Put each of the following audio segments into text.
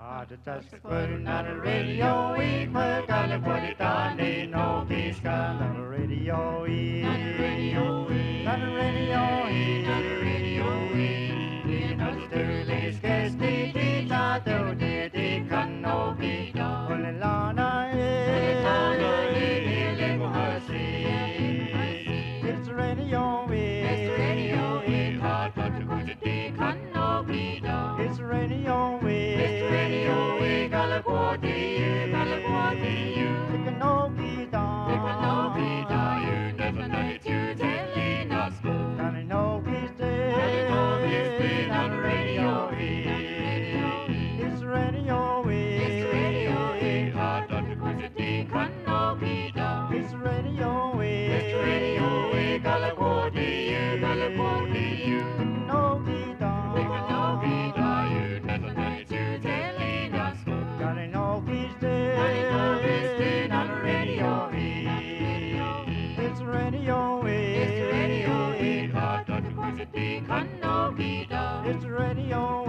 Just putting on the radio, we put on the put it on, ain't no peace on the radio, on the radio, on the radio, on the radio, in the sterling sketch, the out there, the can no be done. Only Lana, it's the radio, it's the radio, hard but to go to the can no be done. It's the radio, It's radio,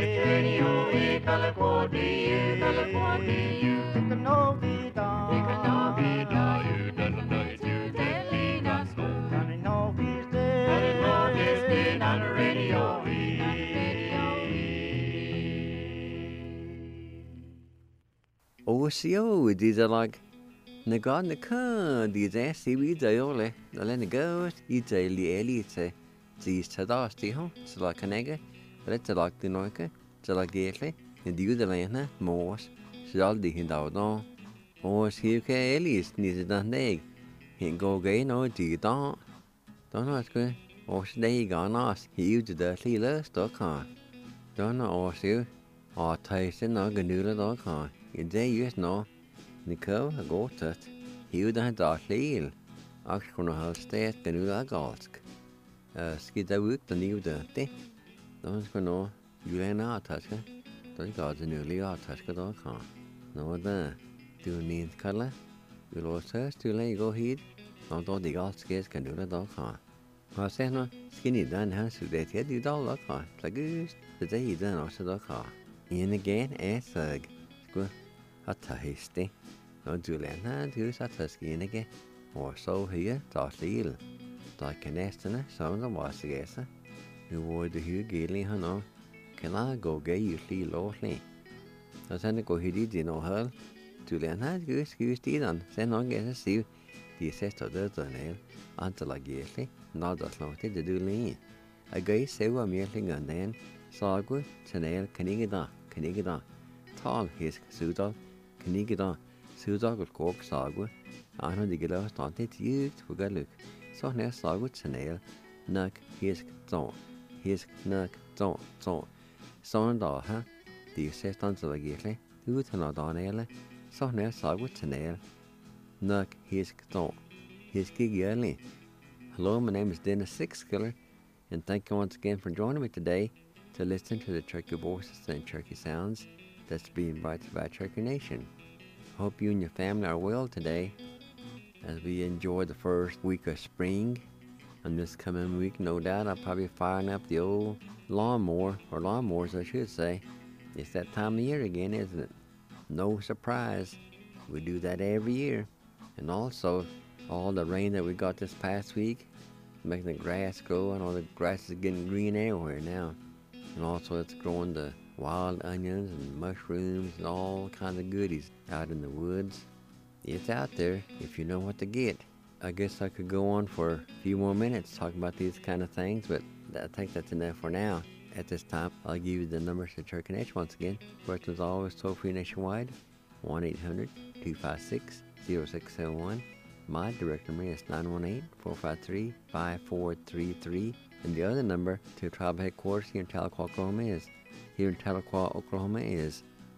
Osio, these are like Nagan the Kun, these SCB, they all the Lenny Ghost, it's a Lielite, these Tadasti, huh? It's like a nigger, but it's like the Noika, it's like Gately, and the Udalana, Morse, Shaldi Hindaudan, or CK Ellis needs a egg. He go gay no, do you don't know it's good, or they gone us, he used the Leela stock on. Don't know, or you, or Tyson, no, Ganula dog on. In day years no, Nico, a goat, he would have dark leal. Actually, have stayed Ganula Galsk. Skid the work the new dirty. Don't go no, you ain't out touch it. Don't got the newly out touch it all can. No, the do need color. You'll also to lay go heed. Don't all the Galskis can do the dog can. I say no, skinny done has to that head you dog can. Plagoose, the day you done also dog can. In again, sug. Good. A tasty. No Juliana, do such a skin again. Or so here, toss the eel. Like an estina, some of the was the guess. You would the Hugh Gailey, no. Can I go gay you see lawfully? I send go he did no her. Juliana, you excuse the done. Send on get a see the sister does the nail until I gaily, not as long as the do lean. A gay sewer mealing and then saw good, Chanel, Canigida. Tall his Sudal, Canigida, Sudal with cork sagu. I know the girl started used for good look. So now sagu Chanel, Nuck, his zone, his nuck, zone. So and all, huh? The assistant of the gaily, who to not on ele. So now sagu Chanel, Nuck, his zone, his gig early. Hello, my name is Dennis Sixkiller, and thank you once again for joining me today to listen to the Turkey voices and Turkey sounds that's being brought to you by Turkey Nation. Hope you and your family are well today as we enjoy the first week of spring. And this coming week, no doubt, I'll probably firing up the old lawnmower, or lawnmowers I should say. It's that time of year again, isn't it? No surprise. We do that every year. And also, all the rain that we got this past week, making the grass grow, and all the grass is getting green everywhere now. And also it's growing the wild onions and mushrooms and all kinds of goodies out in the woods. It's out there if you know what to get. I guess I could go on for a few more minutes talking about these kind of things, but I think that's enough for now. At this time, I'll give you the numbers to Turkey Nation once again. First, as always, toll-free nationwide, 1-800-256-0671. My direct number is 918-453-5433. And the other number to tribal headquarters here in Tahlequah, Oklahoma is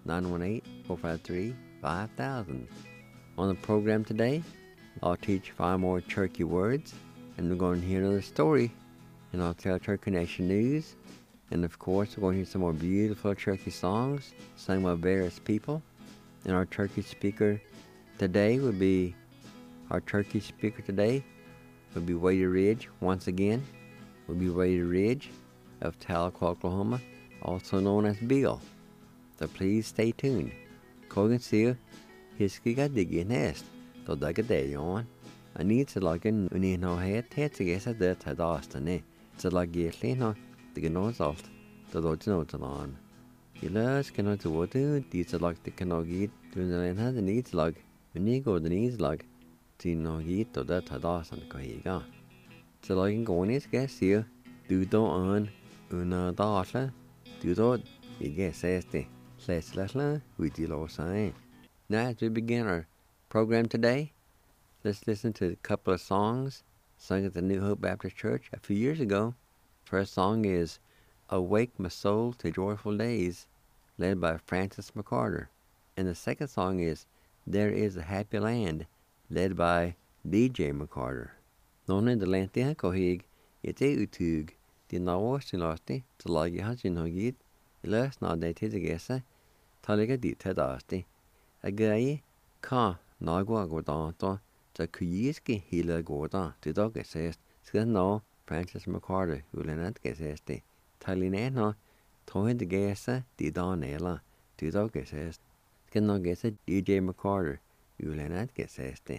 918-453-5000. On the program today, I'll teach 5 more Turkey words, and we're going to hear another story, and I'll tell Turkey Nation news, and of course we're going to hear some more beautiful Turkey songs sung by various people. And our Turkey speaker today would be Wadey Ridge once again. Would be Wadey Ridge of Tahlequah, Oklahoma, also known as Bill. So please stay tuned. Kogan sier, hiskiga digi nest, do daga day on. I need to log in uni no head, to get at that had asked a to log ye no, the no salt, the lodge no to on. You last cannot to water, these are like the cannot eat, doing the land had the needs log, when you go the needs log, to no eat to that had asked and go he go. So like going is guess here, do on una daughter, do dot, you guess este. Let's with you all saying. Now as we begin our program today, let's listen to a couple of songs sung at the New Hope Baptist Church a few years ago. First song is Awake My Soul to Joyful Days, led by Francis McCarter. And the second song is There Is a Happy Land, led by DJ McCarter. None the lantia kohig, it's a utug, the nawastilasti, to lagi hajin hogit, last not they tigesa. Taliga dit hedasti. A gay ka nagwa godanto, the kuyiski hila godan, to dog assist, skin no Francis McCarter, who lenat gesesti. Talineno, tohin the gesa, di donela, to dog assist. Skin no gesa DJ McCarter, who lenat gesesti.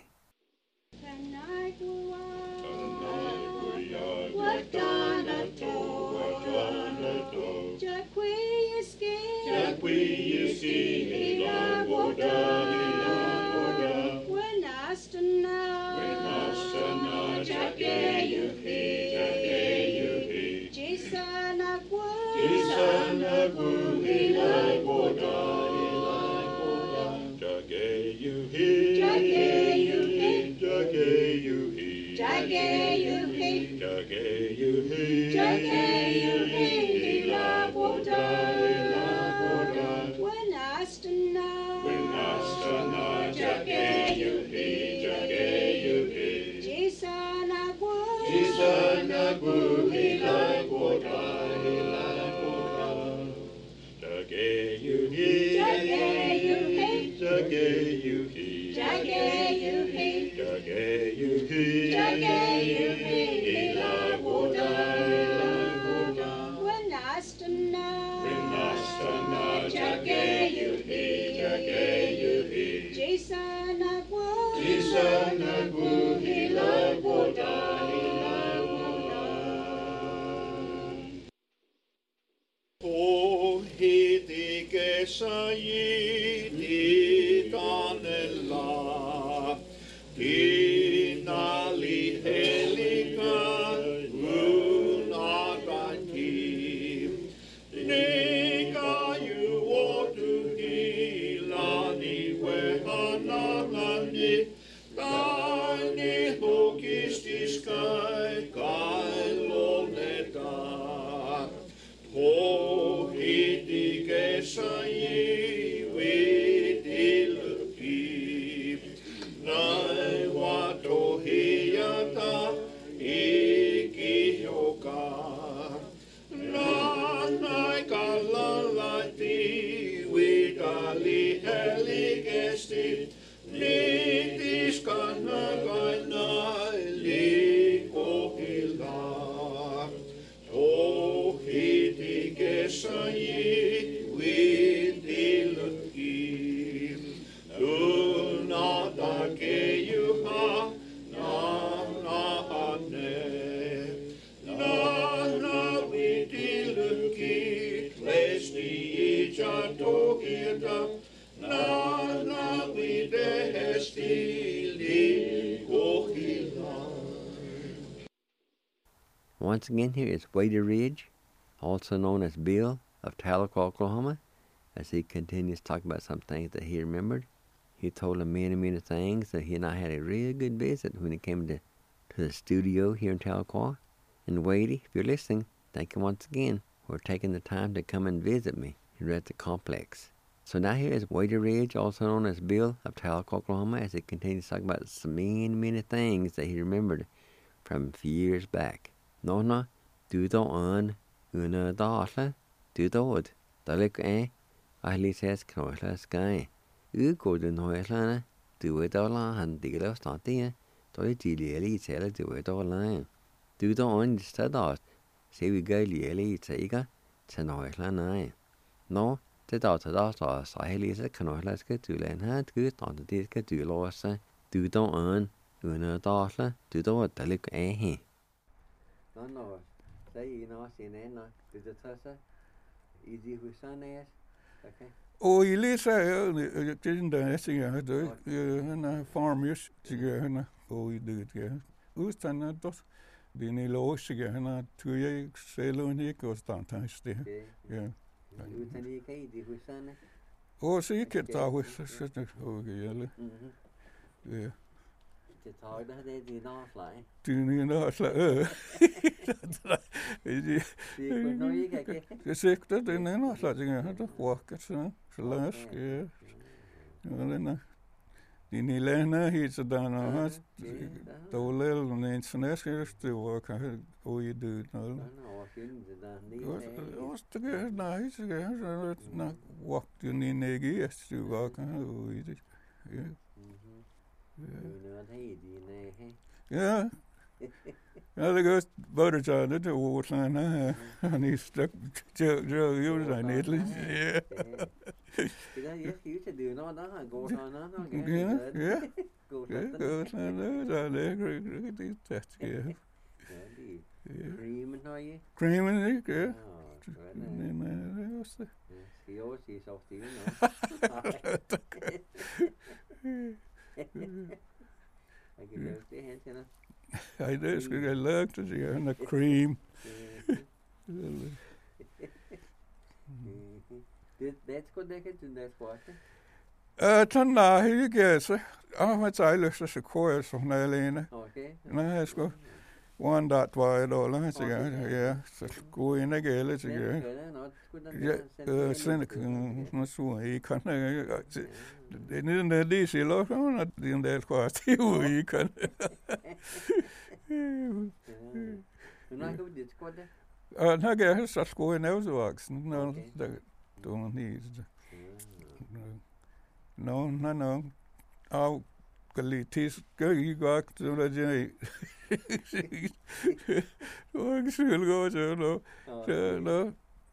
Once again, here is Wadey Ridge, also known as Bill of Tahlequah, Oklahoma, as he continues to talk about some things that he remembered. He told him many things that he and I had a real good visit when he came to the studio here in Tahlequah. And Wadey, if you're listening, thank you once again for taking the time to come and visit me here at the complex. So now here is Wadey Ridge, also known as Bill of Tahlequah, Oklahoma, as he continues to talk about some many things that he remembered from a few years back. Nona, du då an, una dala, du dåd. Dalik ahli says knoisla sky. Ugo den hoislana, du it all and diglo stantia, toi gilieli tell do it all line. Du då an stadas, say we go lieli taiga, tanoisla nine. No, Thế đó thì đó là sai lý sẽ khăn nói là cái từ lên ha cứ tỏ thì cái từ lo sẽ từ đó ơn nữa đó là từ đó tại lực ấy hè nó sai nó xin nó từ từ sẽ easy với sang này okay Oi Lisa tin da siga na farmers siga na oi det utan att det ni lo siga na tuye selon ni konstantans det ja utan ni kai di với sang này o siga ta hus oi gele ja thì thôi đó thì nó lại tu ni na sla thì còn nói cái det sekta det ni na sla siga det walker så läs ja na die ni lena hit så där nå har då lel men snäskast var kan oj du nå det är nice ja na walk du ni negi är du var kan oj det ja nữa thấy gì này hay ja ja det går bara så det var så na han är stuck jo ju där nedligt ja thì đó giới thiệu cho điều nó đó gå thôi nó ja gå ja ja det det ja cream thôi cream in it ja nej xíu xí sọc xíu nữa cái điều thế hết chứ nó I det skulle jag lärt sig en cream det skulle det kan du sport tanna hygge så har jag så kvar så när Lena okej nej jag ska one that var då la så ja så gå in i gele så ja sen kan så I kan det är det så låt man att det är kvar till I kan men när går det skulle när jag så gå in och så no då ni no au kalitis gøy godt så der jeg og skulle gå så no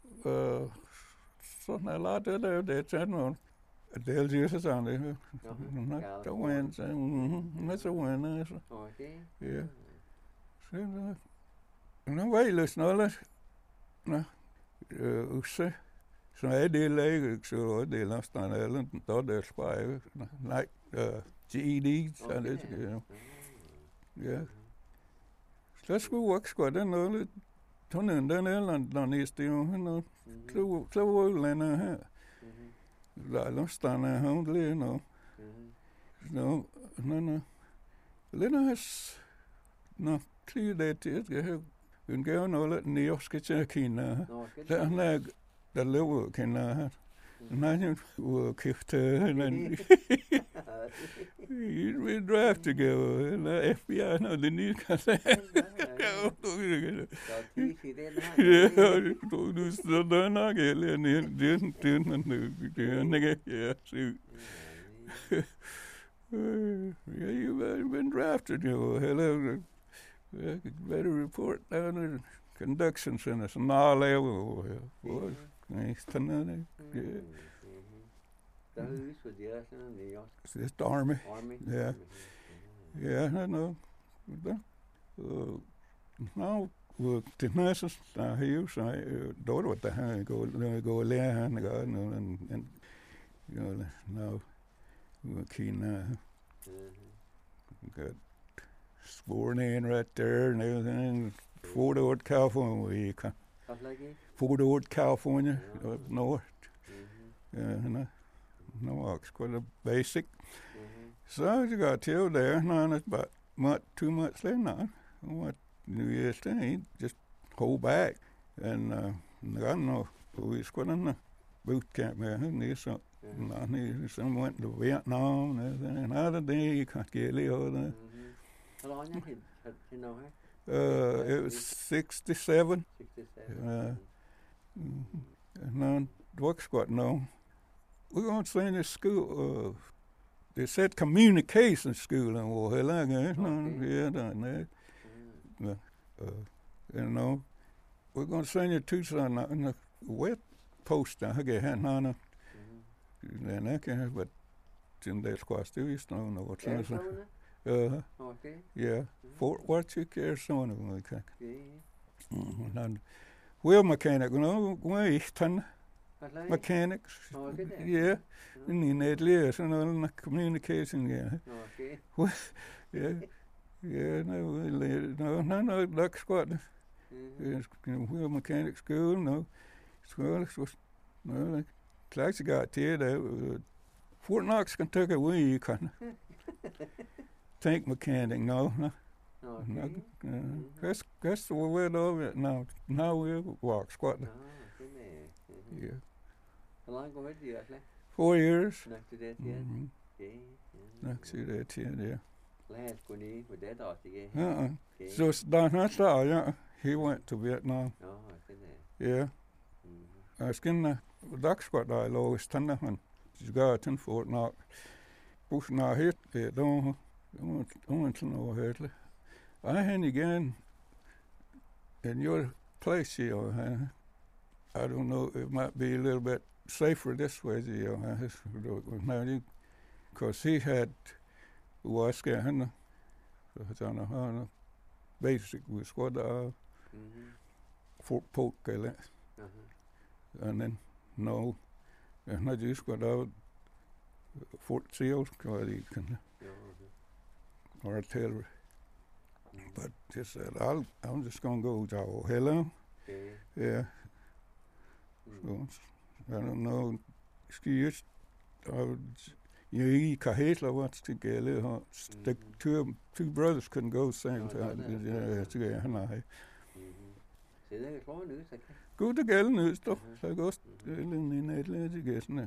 så når la det så no det er jo sådan det der went så went så okay ja så no vejløs no så så er det læge så det er næsten eller der der spejl nej GED så det ja så skulle work squad den noget tunnen den eller næste jo no så lande her la næsten han det no lande has no clear det jeg en gør noget nye skal til Kina der der lever Kina nej hvor kæft men we drive together and FBI no the new kan ja du så der nok eller det ja yeah you've been drafted you hello better report down conduction center så nå level nice to know yeah der hus for det sådan det jo it's army yeah I know now det næste der her så der var der han gå lære han og now Kina got sworn in right there and everything Fort Ord California Fort Ord California up north no quite a basic so you got till there no it's about 2 months later now what New Year's Day just hold back and I don't know we squad in the boot camp there so some went to Vietnam and everything another day you can't get all that how long you know her it was 67 no work squad no we're going to send this school they said communication school and well yeah you know we're going to send you to Tucson in the wet post I get hand on it. Then I can but in the squash do you know what's Okay. yeah. Fort Worth Arizona okay. And wheel mechanic, way ton mechanics. Yeah. In the years and communication Okay. Yeah, no, that's squad. Wheel mechanic school, no. School was no like class got here Fort Knox, Kentucky, we can tank mechanic, no. That's the way of it now. Now we walk squat. Yeah. How long ago did you actually? 4 years. Next to that, yeah. Next to that, yeah. Last when he was dead off again. So it's done that's all, yeah. He went to Vietnam. Oh, I see that. Yeah. I was getting the duck squat I always turned and she's got in Fort Knox. Push now here, don't want to know Hadley. I had again in your place here. I don't know, it might be a little bit safer this way, because he had was getting basic with squad Fort Polk and then no, and I just got out Fort Seals, artillery. But just said, I'm just going to go to hello. Yeah. So, I don't know. Excuse. You can hate what's together. Two brothers couldn't go same time. Go together nu, så jeg også en education.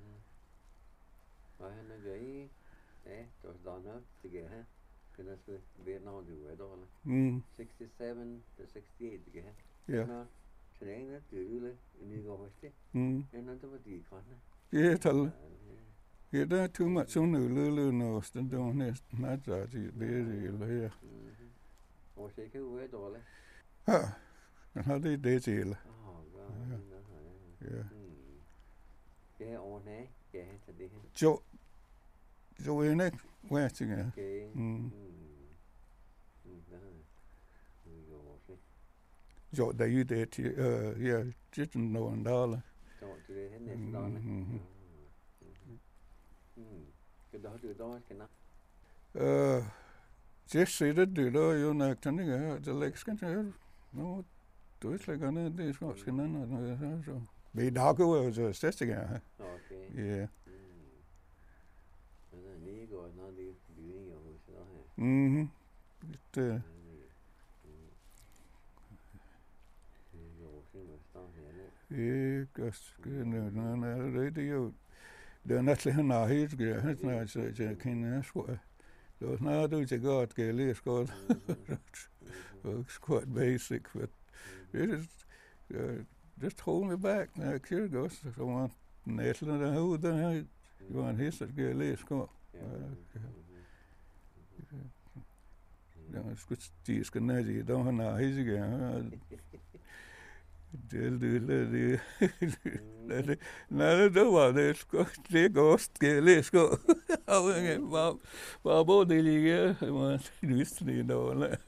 Og han gøy. Ja, det var done up together. Because that's Vietnam do it all. 67 to 68 together. Yeah. Today that do in you go with it. And not about the economy. Yeah, tell. Yeah, that too much on the little no, stand down this. Not that there. Or shake it away, dollar. And how they did it. Oh, God. Yeah. Yeah, on there. Yeah, today. So in it, west again. Okay. So they you did, yeah, just $1. Don't do it, and $1. Cái đó từ đó cái nào? Just say that do đó, you know, turning the legs can no, do it like on this what's going on. So be dog was a test again. Okay. Yeah. And then you go now the viewing of it. Yeah, because no, radio. They're not saying now he's good. It's not such a king. That's what. So now do you got Kelly? It's called. It's quite basic, but it is just hold me back. Like here goes. I want Nathan and who then you want his at Kelly? It's called. It's good. He's gonna you don't know he's again. Nej, det var det sko. Det går skille sko. Var både lige var lysende dårlig.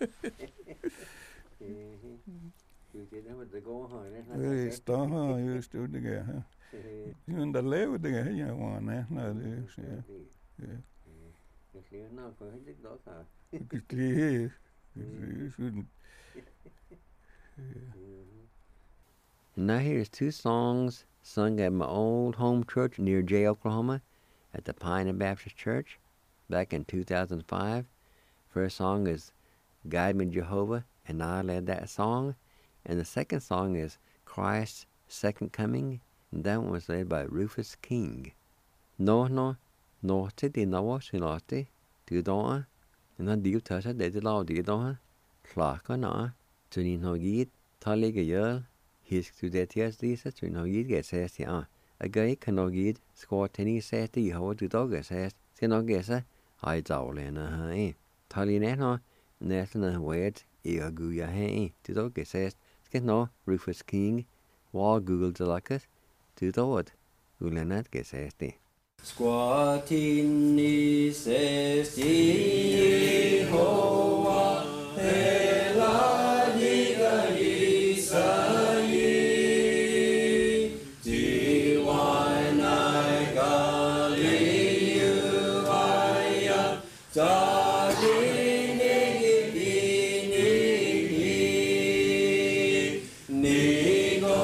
Det går her. Det står her just ud det her. Men der lavede det her jeg var nej det ja. Det er nok for helt ikke godt her. Det Now here's two songs sung at my old home church near Jay, Oklahoma, at the Pioneer Baptist Church back in 2005. First song is Guide Me Jehovah, and I led that song. And the second song is Christ's Second Coming, and that one was led by Rufus King. No, til det nå sin låte, du da, and han div tør seg det til lav det da, klakker nå, så ni har gitt, ta ligge gjør, hisk du det til disse, så ni har gitt get sæst ja, a gøy kan nå gitt, skår til ni sæst i hva du da get sæst, skal nå get seg, hei dagligene her, ta lige ned nå, næsten en word, i og guja her, du da get sæst, skal nå Rufus King, wall Google til lakkes, Tutort, ulanat gesesti. Squatin esti hoa hela diga isai diwanai galiu aya tadini nigo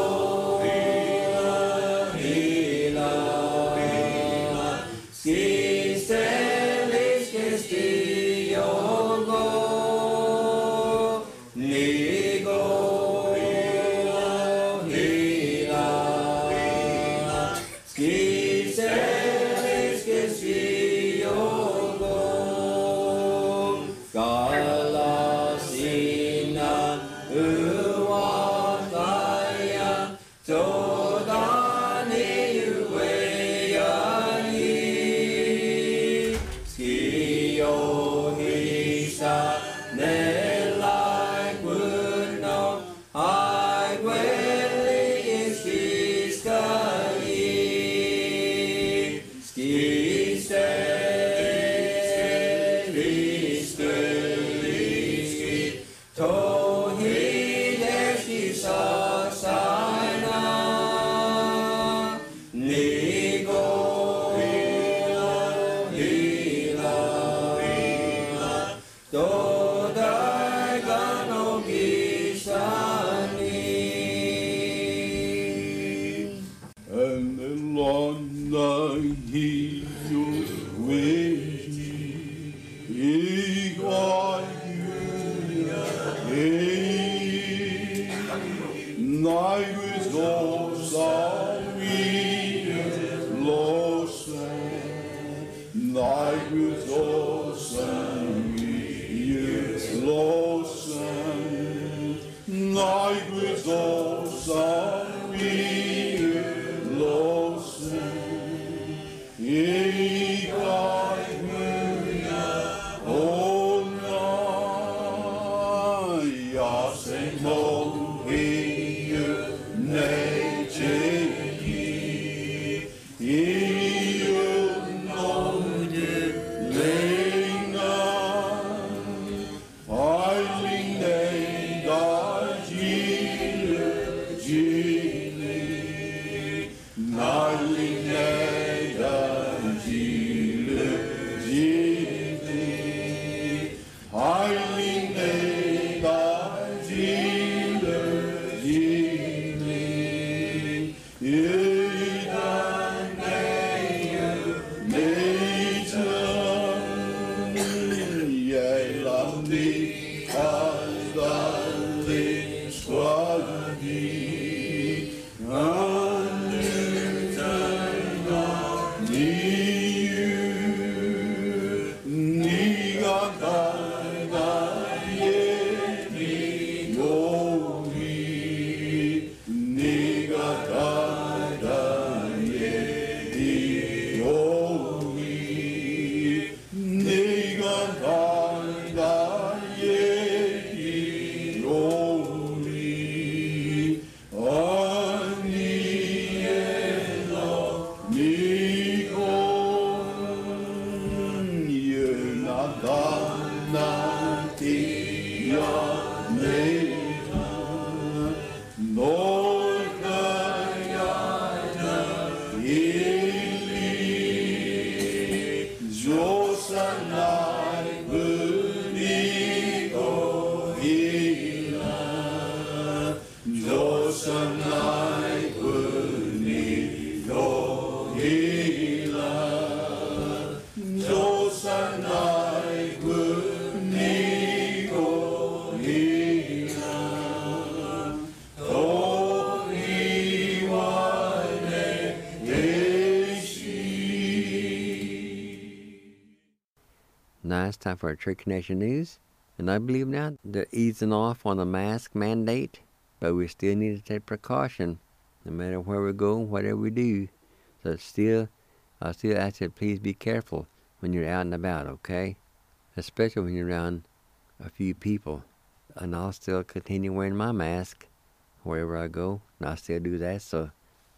Now it's time for our Church Nation News. And I believe now they're easing off on the mask mandate, but we still need to take precaution no matter where we go, whatever we do. So I still ask you to please be careful when you're out and about, okay? Especially when you're around a few people. And I'll still continue wearing my mask wherever I go, and I'll still do that. So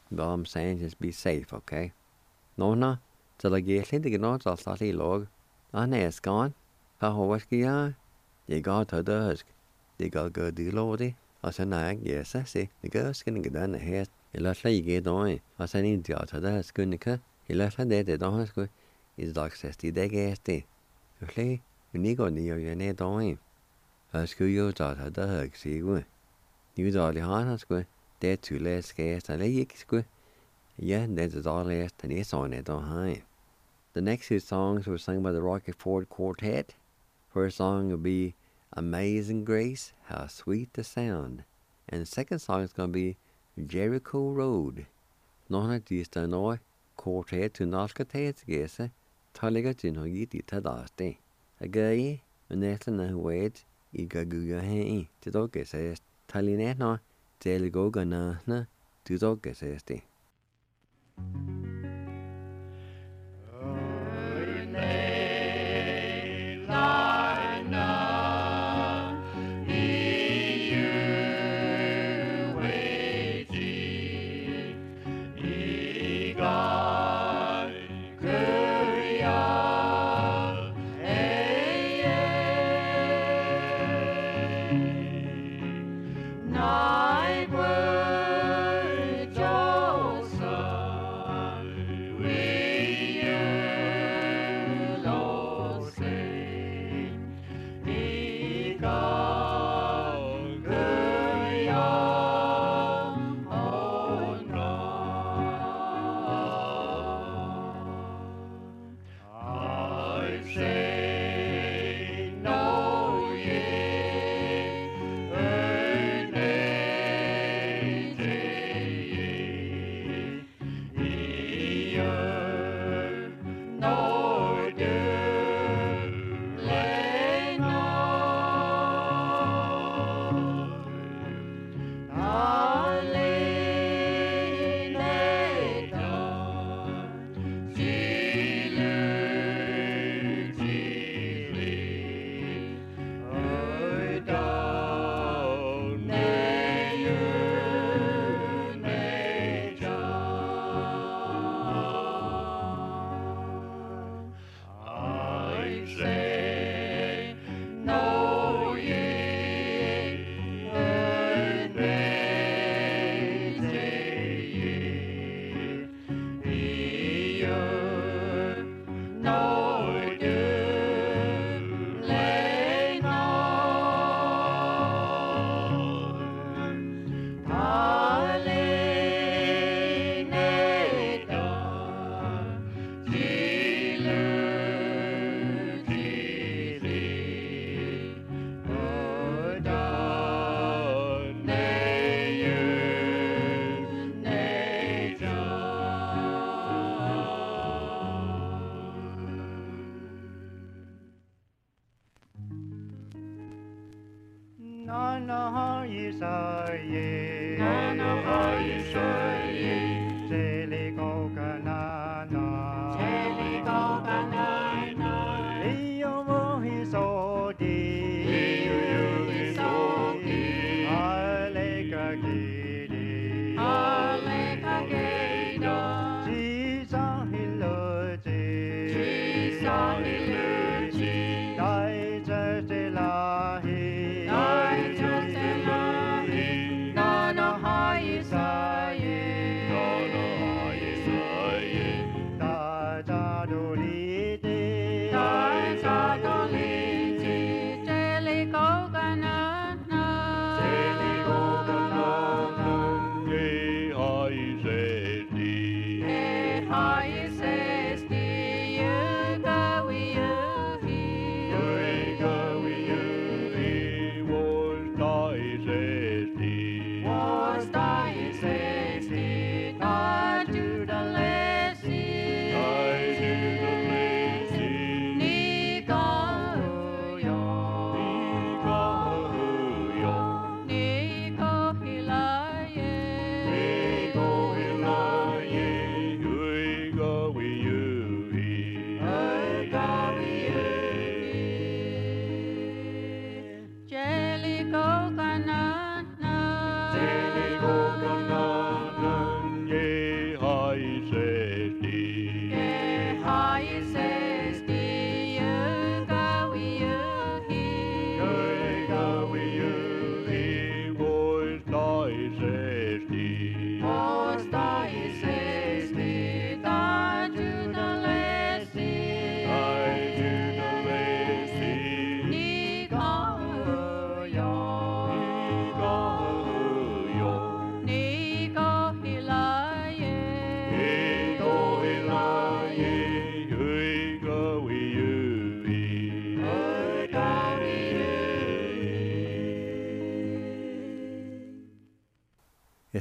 But all I'm saying is be safe, okay? No, till I get into the north, I'll start a log. And it's gone. How was the You got to the husk. They got good deal over there. I said, yes, I see. The girl's gonna get down the head. He left like you get on. I said, in the other, that's good, Nika. He left like that, they don't have to. He's like 60 days day. You see, you need to near your net on. I school you out the hug, see you. You all the harness go. They're too less scarce and they go. Yeah, that's all last and it's on it on high. The next two songs were sung by the Rocky Ford Quartet. First song will be Amazing Grace, How Sweet the Sound. And the second song is going to be Jericho Road. None of these don't know quartet to Nalkates Gesa, Taligatin Hogiti Tadaste. A guy, and that's an wait, Igaguga Hay, Tidoke says, Talinetna, Teligogana, Tidoke says.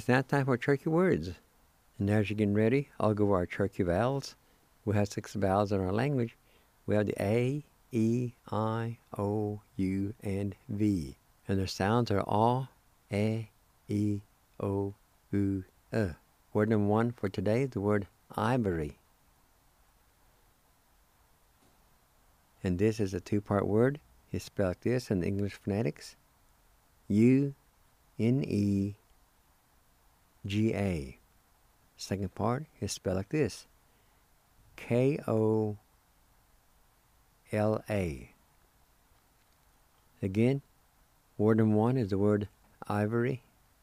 it's now time for Cherokee words. And as you're getting ready, I'll go over our Cherokee vowels. We have 6 vowels in our language. We have the A, E, I, O, U, and V. And their sounds are A, E, O, U, Word number 1 for today is the word ivory. And this is a 2-part word. It's spelled like this in the English phonetics. U-N-E-G-A. Second part is spelled like this. K-O-L-A. Again, word number 1 is the word ivory.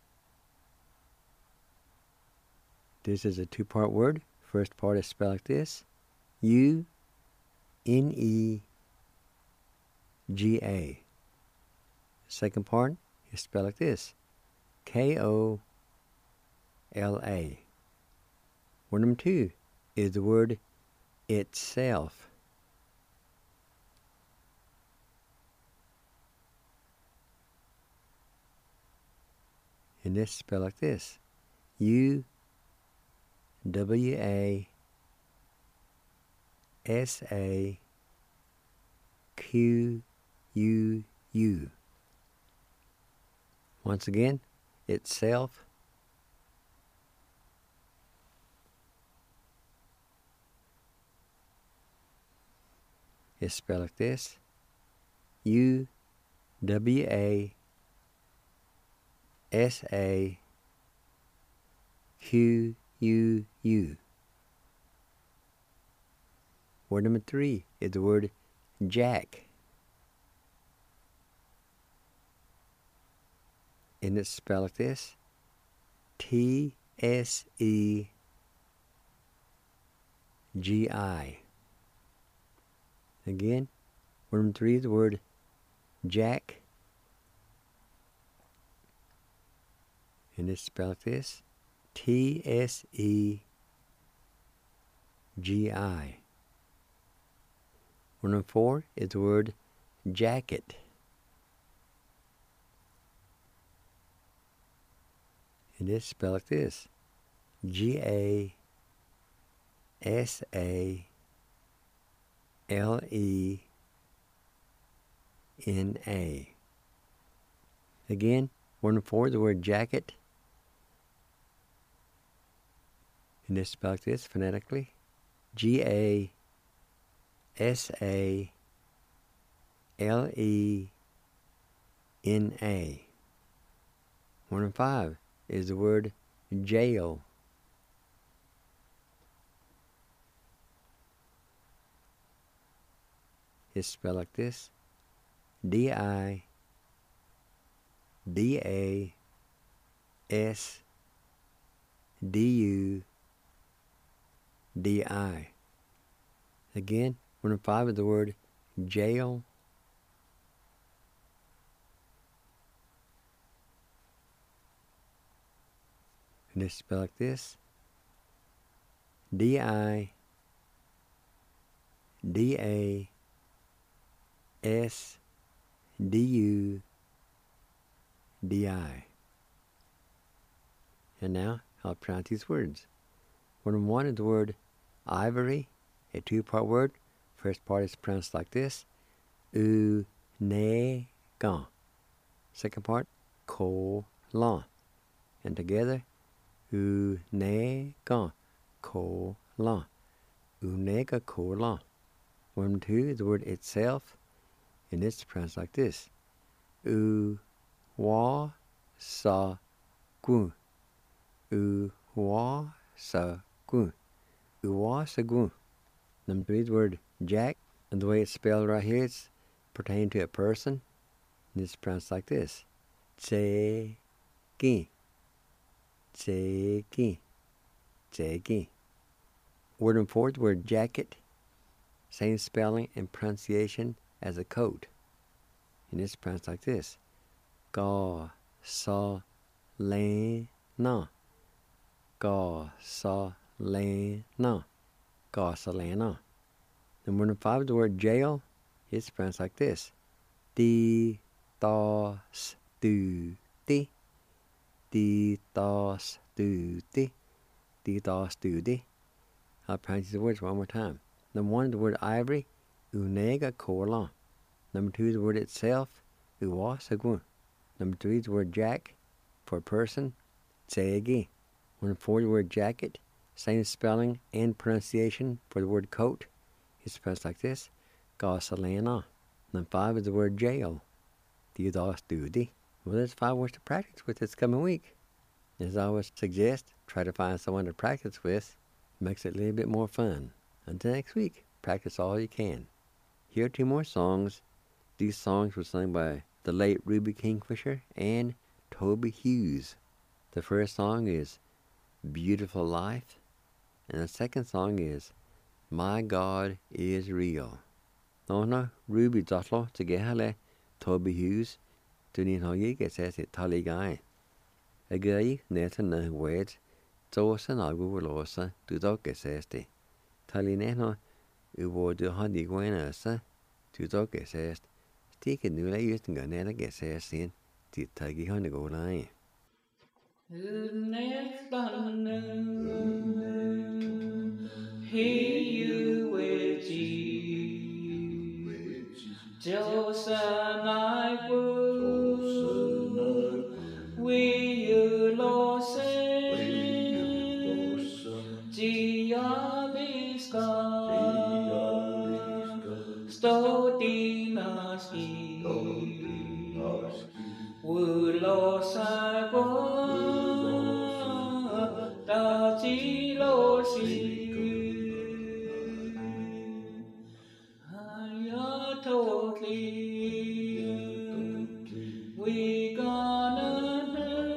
This is a 2-part word. First part is spelled like this. U-N-E-G-A. Second part is spelled like this. K-O-L-A. Word number 2 is the word itself. And this is spelled like this. U-W-A-S-A-Q-U-U. Once again, itself. It's spelled like this. U-W-A-S-A-Q-U-U. Word number 3 is the word jack. And it's spelled like this. T-S-E-G-I. Again, word number 3 is the word jack. And it's spelled like this. T-S-E-G-I. Word number 4 is the word jacket. And it's spelled like this. G-A-S-A-L-E-N-A. Again, word number 4 is the word jacket. And it's spelled like this phonetically. G-A-S-A-L-E-N-A. Word number 5 is the word jail. It's spelled like this. D-I-D-A-S-D-U-D-I. Again, word number 5 is the word jail. And it's spelled like this. D-I-D-A-S-D-U-D-I. And now I'll pronounce these words. Word number 1 is the word ivory, a 2-part word. First part is pronounced like this. U-ne-gan. Second part, ko-lan. And together, U-ne-gan, ko-lan. U-ne-ga, ko-lan. Word number 2 is the word itself. And it's pronounced like this. U-wa-sa-gun. U-wa-sa-gun. U-wa-sa-gun. Number 3 is the word jack. And the way it's spelled right here, it's pertaining to a person. And it's pronounced like this. Tse-gin. Tse-gin. Tse-gin. Word number 4 is the word jacket. Same spelling and pronunciation as a coat. And it's pronounced like this. Ga-sa-lan-na. Ga-sa-lan-na. Ga-sa-lan-na. Then word number 5 is the word jail. It's pronounced like this. Di-da-s-du-di. di das du di. Di das du di. I'll pronounce the words one more time. Number 1 is the word ivory, unega kola. Number 2 is the word itself, uwasagun. Number 3 is the word jack, for person, tsegi. Number 4 is the word jacket, same spelling and pronunciation for the word coat. It's spelled like this, gasolina. Number 5 is the word jail, di das du di. Well, there's 5 words to practice with this coming week. As I always suggest, try to find someone to practice with. Makes it a little bit more fun. Until next week, practice all you can. Here are 2 more songs. These songs were sung by the late Ruby Kingfisher and Toby Hughes. The first song is Beautiful Life, and the second song is My God is Real. No, Ruby Dotlo together Toby Hughes, Dunin Hoyi gets as it Tally Guy. A guy, Nathan Wade, Dawson Agulosa, Dudok gets as the Tally Nano, Uwo do Honey Gwenasa, Dudok gets as Stick a new lay using a nana gets as in, did Tuggy Honey go line. Hey, you with Joseph I would, we you lost Gialiska, Stodinaski, would lost I would, Dachi losi. Totally, we gonna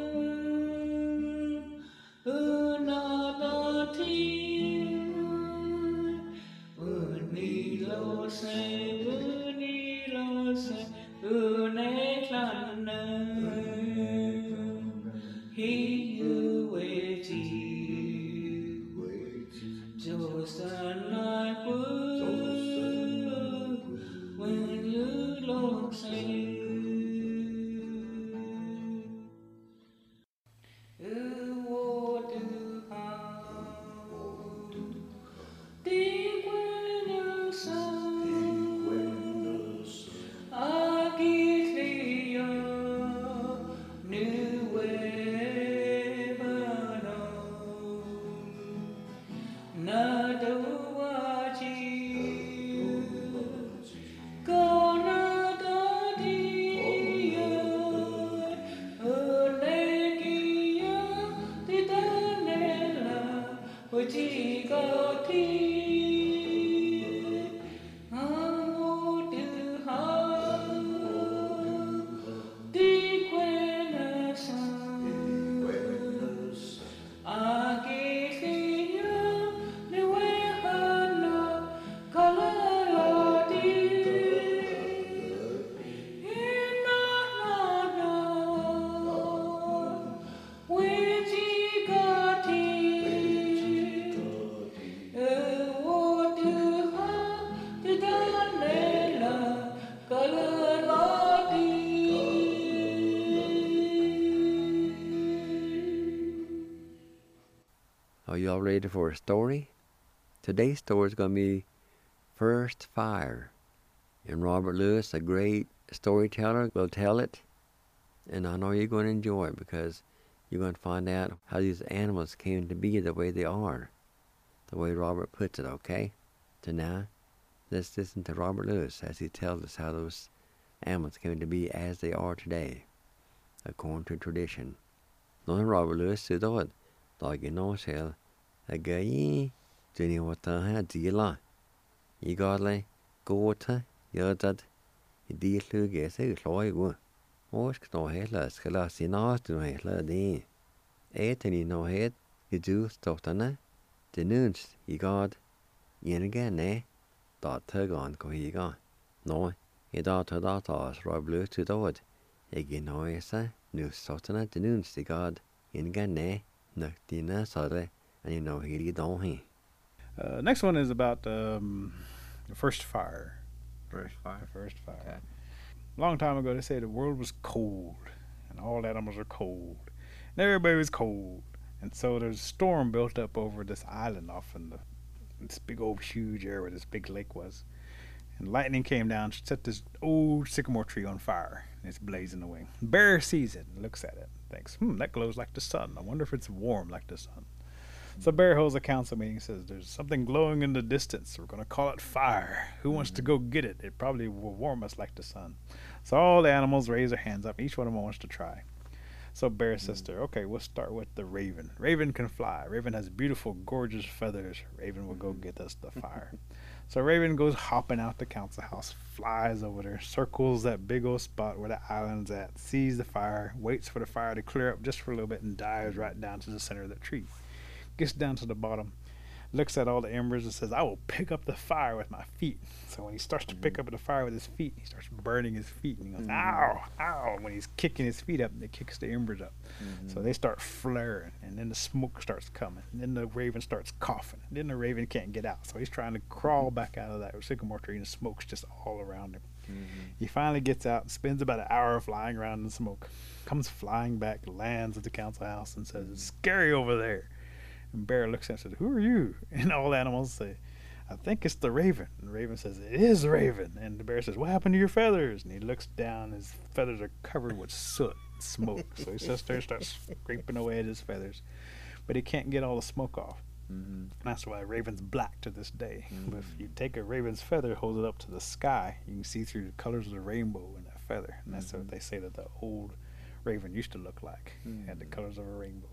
do another team. Unilo se, uneklana. He you waiting, just like when you look say. Are y'all ready for a story? Today's story is going to be First Fire. And Robert Lewis, a great storyteller, will tell it. And I know you're going to enjoy it because you're going to find out how these animals came to be the way they are. The way Robert puts it, okay? So now, let's listen to Robert Lewis as he tells us how those animals came to be as they are today, according to tradition. Nå Robert Lewis said that, like in no shell, a guy, Jenny what the hell deal. You got like, go to, you're that, you deal to get a slow go. Most no headless, class in us to headler day. 8 and you know head, you do stop the noons, you got, yin again, eh? Dot tug on go he got. No, you dot to dot us, Rob Blue to the wood. Again, no, yes, new stop the noons, you got, yin again, eh? No, dinner, sorry, and you know he don't he. Next one is about the first fire. First fire? First fire. Okay. Long time ago, they said the world was cold, and all animals are cold. And everybody was cold. And so there's a storm built up over this island off in this big old huge area where this big lake was. And lightning came down, set this old sycamore tree on fire. And it's blazing away. Bear sees it and looks at it and thinks, that glows like the sun. I wonder if it's warm like the sun. So Bear holds a council meeting and says, there's something glowing in the distance. We're going to call it fire. Who wants to go get it? It probably will warm us like the sun. So all the animals raise their hands up. Each one of them wants to try. So Bear says to her, okay, we'll start with the raven. Raven can fly. Raven has beautiful, gorgeous feathers. Raven will go get us the fire. So Raven goes hopping out the council house, flies over there, circles that big old spot where the island's at, sees the fire, waits for the fire to clear up just for a little bit, and dives right down to the center of the tree. Gets down to the bottom, looks at all the embers and says, I will pick up the fire with my feet. So when he starts to pick up the fire with his feet, he starts burning his feet. And he goes, ow, ow. When he's kicking his feet up, it kicks the embers up. So they start flaring, and then the smoke starts coming. And then the raven starts coughing. And then the raven can't get out. So he's trying to crawl back out of that sycamore tree, and the smoke's just all around him. He finally gets out, spends about an hour flying around in the smoke, comes flying back, lands at the council house, and says, it's scary over there. And Bear looks at him and says, who are you? And all the animals say, I think it's the raven. And the raven says, it is the raven. And the bear says, what happened to your feathers? And he looks down, his feathers are covered with soot and smoke. So he sits there and starts scraping away at his feathers. But he can't get all the smoke off. And that's why raven's black to this day. But if you take a raven's feather, hold it up to the sky, you can see through the colors of the rainbow in that feather. And that's what they say that the old raven used to look like. It had the colors of a rainbow.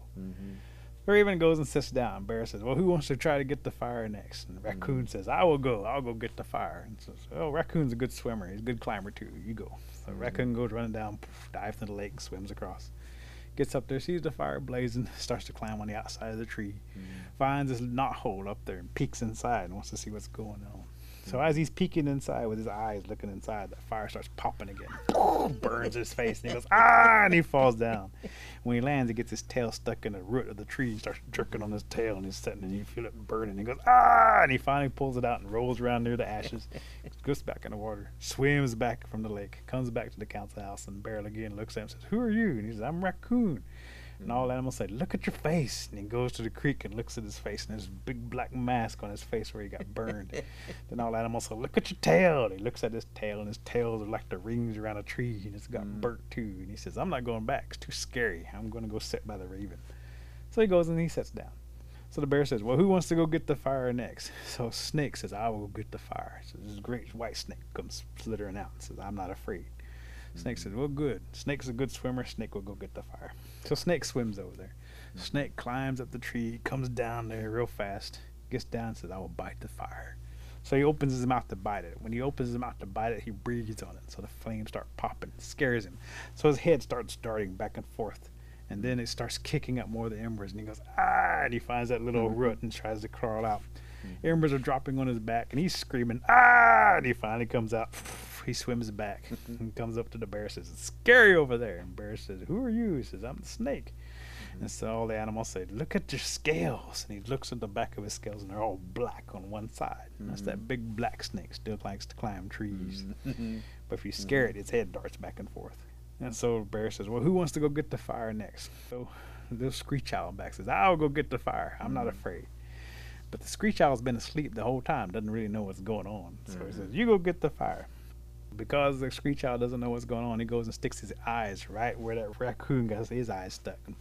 The raven goes and sits down. Bear says, well, who wants to try to get the fire next? And the raccoon says, I will go. I'll go get the fire. And says, oh, raccoon's a good swimmer. He's a good climber, too. You go. So raccoon goes running down, dives into the lake, swims across. Gets up there, sees the fire blazing, starts to climb on the outside of the tree. Finds this knothole up there and peeks inside and wants to see what's going on. So as he's peeking inside with his eyes looking inside, the fire starts popping again. Burns his face, and he goes, ah, and he falls down. When he lands, he gets his tail stuck in the root of the tree. He starts jerking on his tail, and he's sitting, and you feel it burning. He goes, ah, and he finally pulls it out and rolls around near the ashes, goes back in the water, swims back from the lake, comes back to the council house, and Bear again looks at him and says, who are you? And he says, I'm Raccoon. And all the animals say, look at your face. And he goes to the creek and looks at his face, and there's a big black mask on his face where he got burned. Then all the animals say, look at your tail. And he looks at his tail, and his tails are like the rings around a tree, and it's got burnt too. And he says, I'm not going back. It's too scary. I'm going to go sit by the raven. So he goes and he sits down. So the bear says, well, who wants to go get the fire next? So Snake says, I will go get the fire. So this great white snake comes slithering out and says, I'm not afraid. Snake says, well, good. Snake's a good swimmer. Snake will go get the fire. So Snake swims over there. Snake climbs up the tree, comes down there real fast, gets down and says, I will bite the fire. So he opens his mouth to bite it. When he opens his mouth to bite it, he breathes on it. So the flames start popping. It scares him. So his head starts darting back and forth. And then it starts kicking up more of the embers. And he goes, ah, and he finds that little root and tries to crawl out. Embers are dropping on his back, and he's screaming, ah, and he finally comes out. He swims back and comes up to the bear and says, it's scary over there. And bear says, who are you? He says, I'm the snake. And so all the animals say, look at your scales. And he looks at the back of his scales, and they're all black on one side. And that's that big black snake, still likes to climb trees. But if you scare it, its head darts back and forth. And so the bear says, well, who wants to go get the fire next? So the screech owl back says, I'll go get the fire. I'm not afraid. But the screech owl's been asleep the whole time, doesn't really know what's going on. So he says, you go get the fire. Because the screech owl doesn't know what's going on, he goes and sticks his eyes right where that raccoon got his eyes stuck. And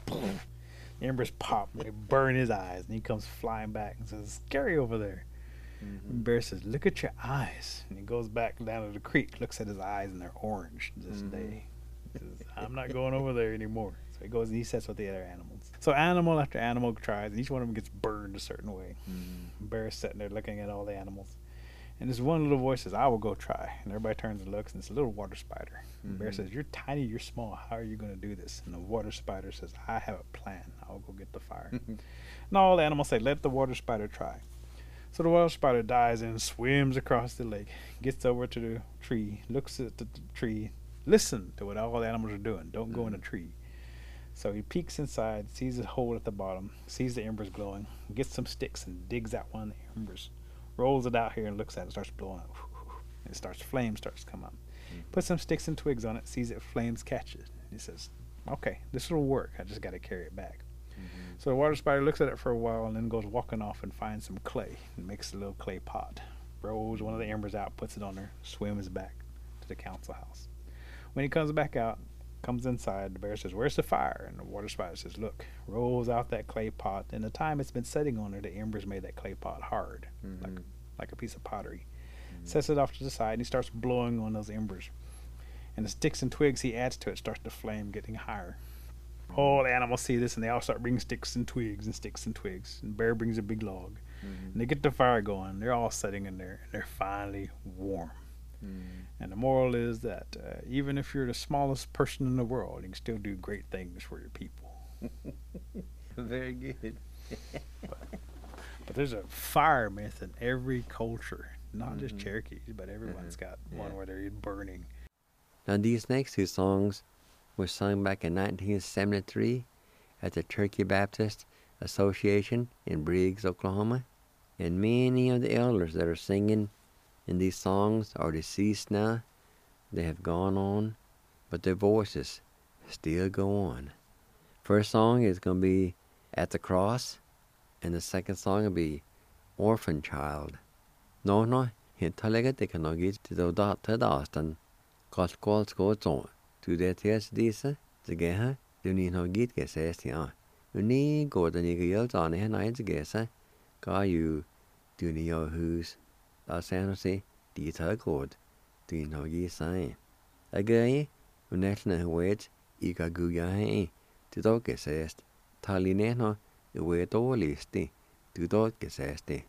the embers pop and they burn his eyes. And he comes flying back and says, it's scary over there. And Bear says, look at your eyes. And he goes back down to the creek, looks at his eyes, and they're orange this day. He says, I'm not going over there anymore. So he goes and he sits with the other animals. So animal after animal tries, and each one of them gets burned a certain way. Bear's sitting there looking at all the animals. And this one little voice says, I will go try. And everybody turns and looks, and it's a little water spider. And Bear says, you're tiny, you're small. How are you going to do this? And the water spider says, I have a plan. I'll go get the fire. And all the animals say, let the water spider try. So the water spider dives in, swims across the lake, gets over to the tree, looks at the tree, listen to what all the animals are doing. Don't go in the tree. So he peeks inside, sees a hole at the bottom, sees the embers glowing, gets some sticks and digs out one of the embers. Rolls it out here and looks at it, starts blowing up. It starts, flame starts to come up. Puts some sticks and twigs on it, sees it, flames catch it. He says, Okay, this will work. I just got to carry it back. So the water spider looks at it for a while and then goes walking off and finds some clay and makes a little clay pot. Rolls one of the embers out, puts it on there, swims back to the council house. When he comes back out, comes inside, the bear says, "Where's the fire?" And the water spider says, "Look," rolls out that clay pot. And the time it's been sitting on there, the embers made that clay pot hard, like a piece of pottery. Sets it off to the side and he starts blowing on those embers. And the sticks and twigs he adds to it starts to flame, getting higher. All the animals see this and they all start bringing sticks and twigs and sticks and twigs. And Bear brings a big log. And they get the fire going. They're all sitting in there and they're finally warm. And the moral is that even if you're the smallest person in the world, you can still do great things for your people. Very good. But there's a fire myth in every culture, not just Cherokees, but everyone's got one where they're burning. Now, these next two songs were sung back in 1973 at the Turkey Baptist Association in Briggs, Oklahoma. And many of the elders that are singing in these songs are deceased now. They have gone on, but their voices still go on. First song is going to be At the Cross, and the second song will be Orphan Child. No, hiện talaga de kan nogi til da dastan. Kall skål to det tes disse, det geha, du ni no git ge ses ja. Uni går den ikke hjælp an hen ej til gese, ga you du ni jo hus. Da sen se, de tar godt, du no gi sig. Again, unetne wet, ika guya he, til dog ge ses. Taline no, we dårligste, du dog ge ses det.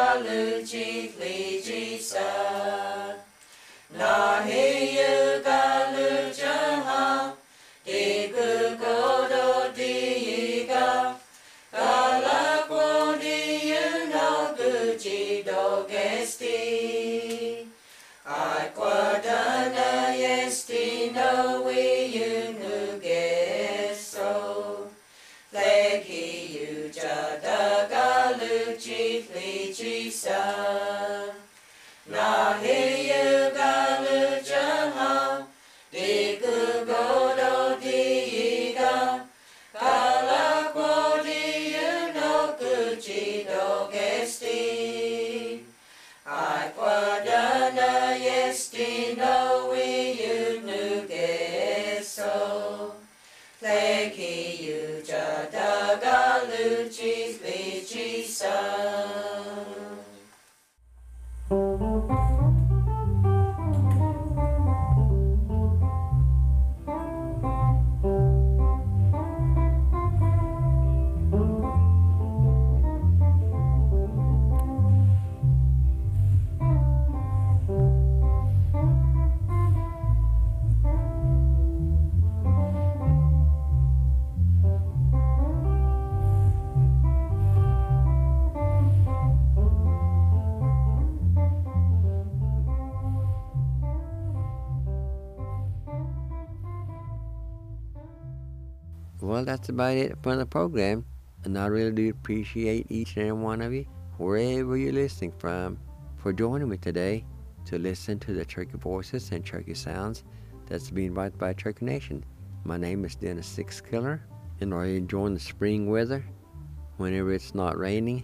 lu chi li chi sa na he yu ga lu cha ha di gu go do di ga ga la ko di yu no gu chi do gesti I qua da na yesti no we you nu geso leg he you ja da ga lu chi li chi sa na he you ga lu ja ha di gu go do di ga ga la ko di you no gu chi do gesti I qua da na yesti no we you nu geso leg he you ja da ga lu chi li chi sa Well, that's about it for the program. And I really do appreciate each and every one of you, wherever you're listening from, for joining me today to listen to the Cherokee Voices and Cherokee Sounds that's being brought by Cherokee Nation. My name is Dennis Six Killer, and are you enjoying the spring weather whenever it's not raining?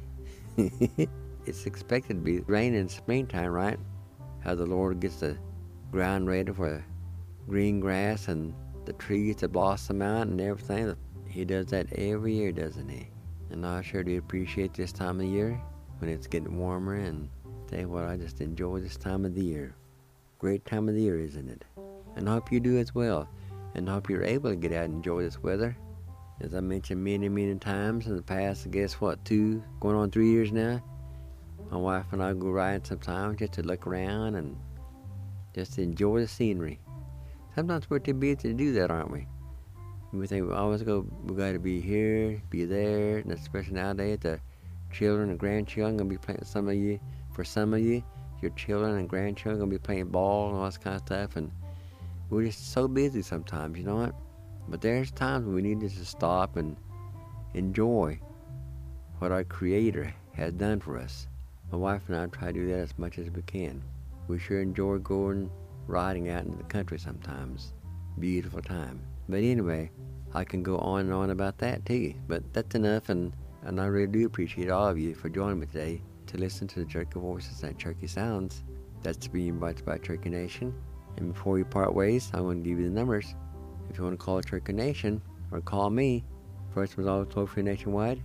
It's expected to be raining in springtime, right? How the Lord gets the ground ready for green grass and the trees to blossom out and everything. He does that every year, doesn't he? And I sure do appreciate this time of year when it's getting warmer. And tell you what, I just enjoy this time of the year. Great time of the year, isn't it? And I hope you do as well. And I hope you're able to get out and enjoy this weather. As I mentioned many times in the past, I guess what, 2, going on 3 years now, my wife and I go riding sometimes just to look around and just to enjoy the scenery. Sometimes we're too busy to do that, aren't we? We think we always we got to be here, be there, and especially nowadays, the children and grandchildren going to be playing. For some of you, your children and grandchildren going to be playing ball and all this kind of stuff, and we're just so busy sometimes, you know what? But there's times when we need to just stop and enjoy what our Creator has done for us. My wife and I try to do that as much as we can. We sure enjoy going riding out into the country sometimes. Beautiful time. But anyway, I can go on and on about that too. But that's enough, and I really do appreciate all of you for joining me today to listen to the Cherokee Voices and Cherokee Sounds. That's being invited by Cherokee Nation. And before we part ways, I want to give you the numbers. If you want to call Cherokee Nation or call me, first was always toll free nationwide,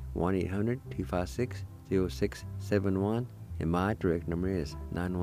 1-800-256-0671. And my direct number is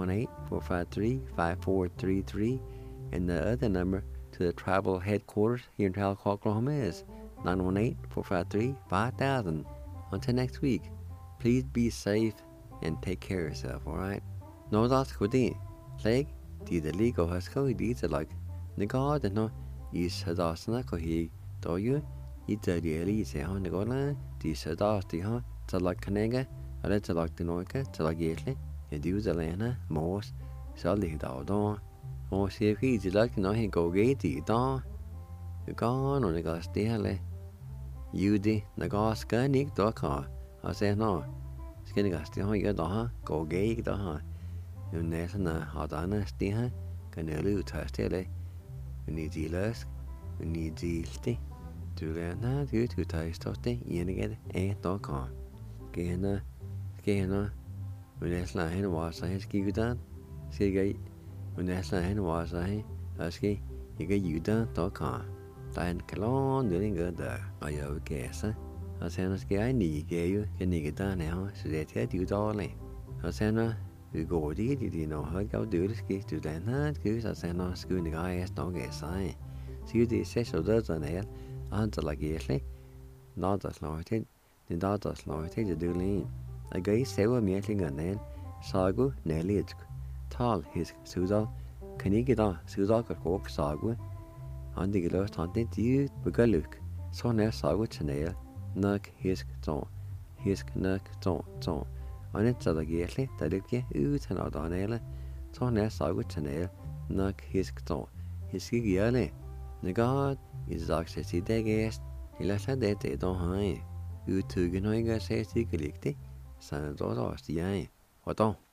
918-453-5433. And the other number to the tribal headquarters here in Tahlequah, Oklahoma is 918-453-5000. Until next week, please be safe and take care of yourself, alright? No, that's good. Leg, the legal husky, these are like the garden, no? Is Hadasana, he, do you? It's a daily, say, on the Golan, the Sadasti, huh? To like Kanega. I let like the Noika, to like Yetley, and do the Lana, Morse, Sally Dawdon. Or see if he's like no, he go get the dawn. You gone on the gas daily. You the gas gunnick docker. I say no. Skinny gas the hon, you the go gate the huh. You nesna Hadana stiha, can you lose testily? You need the lusk, you need the sti. To learn how to taste of the yen ain't docker. Gainer. When that's not him, was I ski done? See, gate. When that's not him, was I ski, you get you done, .com. Diane Calon doing good there. I have guess, huh? I said, I need you, can you get done now? So they tell you, darling. I said, you go, did you know how to do this? Get to that, not good. I said, no, school the guy has no guess, I. See, the session does on it, answer like yesterday. Not as long as it, the daughter's long as it, do lean. a gay sewa meeting a nail, sagu, nellied, tall his Suzal, Canigida, Suzal cock sagu, and the lost hunting you, Bugaluk, so near sagu to nail, nug his ton, his nug ton, on it so the gately, that it get out and out on nail, so near sagu to nail, nug his ton, his gigiale. The god is actually the guest, he left a dead they don't hide. U tugen har inga 60 likte, sen då rasti jag. Vad då?